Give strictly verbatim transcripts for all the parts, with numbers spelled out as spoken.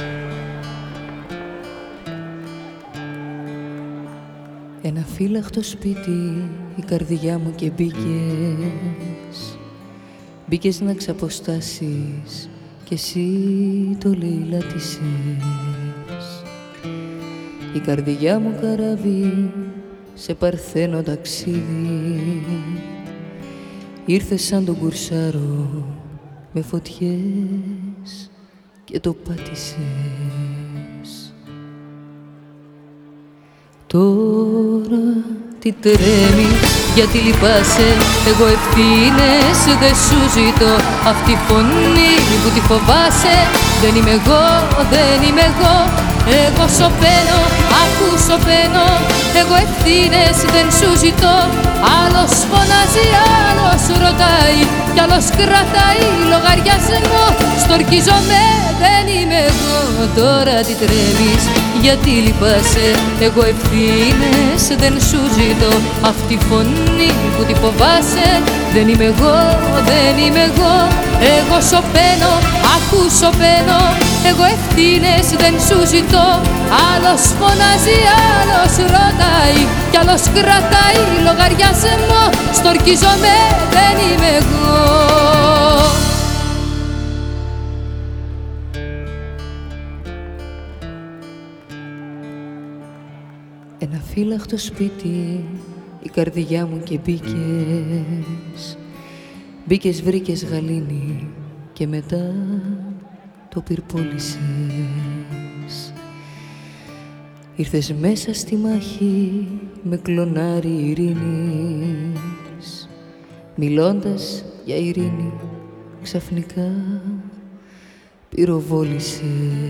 Ένα φύλαχτο σπίτι η καρδιά μου και μπήκες. Μπήκες να ξαποστάσεις κι εσύ το λαιλάτισες. Η καρδιά μου καράβι σε παρθένο ταξίδι. Ήρθες σαν τον κουρσάρο με φωτιές και το πάτησες. Τώρα τι τρέμεις, γιατί λυπάσαι, εγώ ευθύνες δεν σου ζητώ. Αυτή η φωνή που τη φοβάσαι δεν είμαι εγώ, δεν είμαι εγώ. Εγώ σωπαίνω, ακού σωπαίνω, εγώ ευθύνες δεν σου ζητώ. Άλλος φωνάζει, άλλος ρωτάει κι άλλος κρατάει λογαριασμό. Στορκίζομαι, δεν είμαι εγώ. Τώρα τι τρέμεις, γιατί λυπάσαι, εγώ ευθύνες δεν σου ζητώ. Αυτή η φωνή που τη φοβάσαι δεν είμαι εγώ, δεν είμαι εγώ. Εγώ σωπαίνω, ακού σωπαίνω, εγώ ευθύνες δεν σου ζητώ. Άλλος φωνάζει, άλλος ρωτάει κι άλλος κρατάει λογαριασμό. Στορκίζομαι, δεν είμαι εγώ. Ένα φύλαχτο σπίτι η καρδιά μου και μπήκες. Μπήκες, βρήκες γαλήνη και μετά το πυρπόλησες. Ήρθες μέσα στη μάχη με κλονάρι ειρήνης. Μιλώντας για ειρήνη ξαφνικά πυροβόλησες.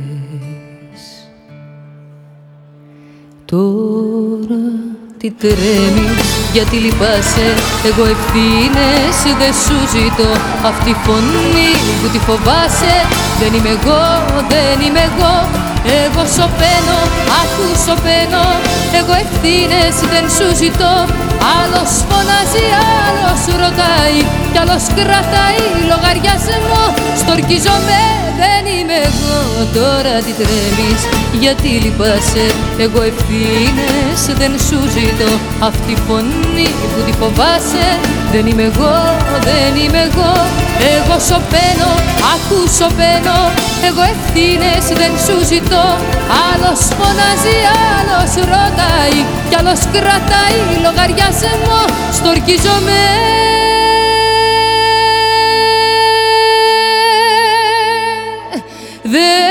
Τώρα τι τρέμεις, γιατί λυπάσαι, εγώ ευθύνες δεν σου ζητώ. Αυτή η φωνή που τη φοβάσαι δεν είμαι εγώ, δεν είμαι εγώ. Εγώ σωπαίνω, ακού σωπαίνω, εγώ ευθύνες δεν σου ζητώ. Άλλος φωνάζει, άλλος ρωτάει κι άλλος κρατάει λογαριασμό. Στορκίζομαι, δεν είμαι εγώ. Τώρα τι τρέμεις, γιατί λυπάσαι, εγώ ευθύνες δεν σου ζητώ. Αυτή η φωνή που τη φοβάσαι δεν είμαι εγώ, δεν είμαι εγώ. Εγώ σωπαίνω, ακού σωπαίνω, εγώ ευθύνες δεν σου ζητώ. Άλλος φωνάζει, άλλος ρωτάει κι άλλος κρατάει λογαριασμό. Στορκίζομαι, δεν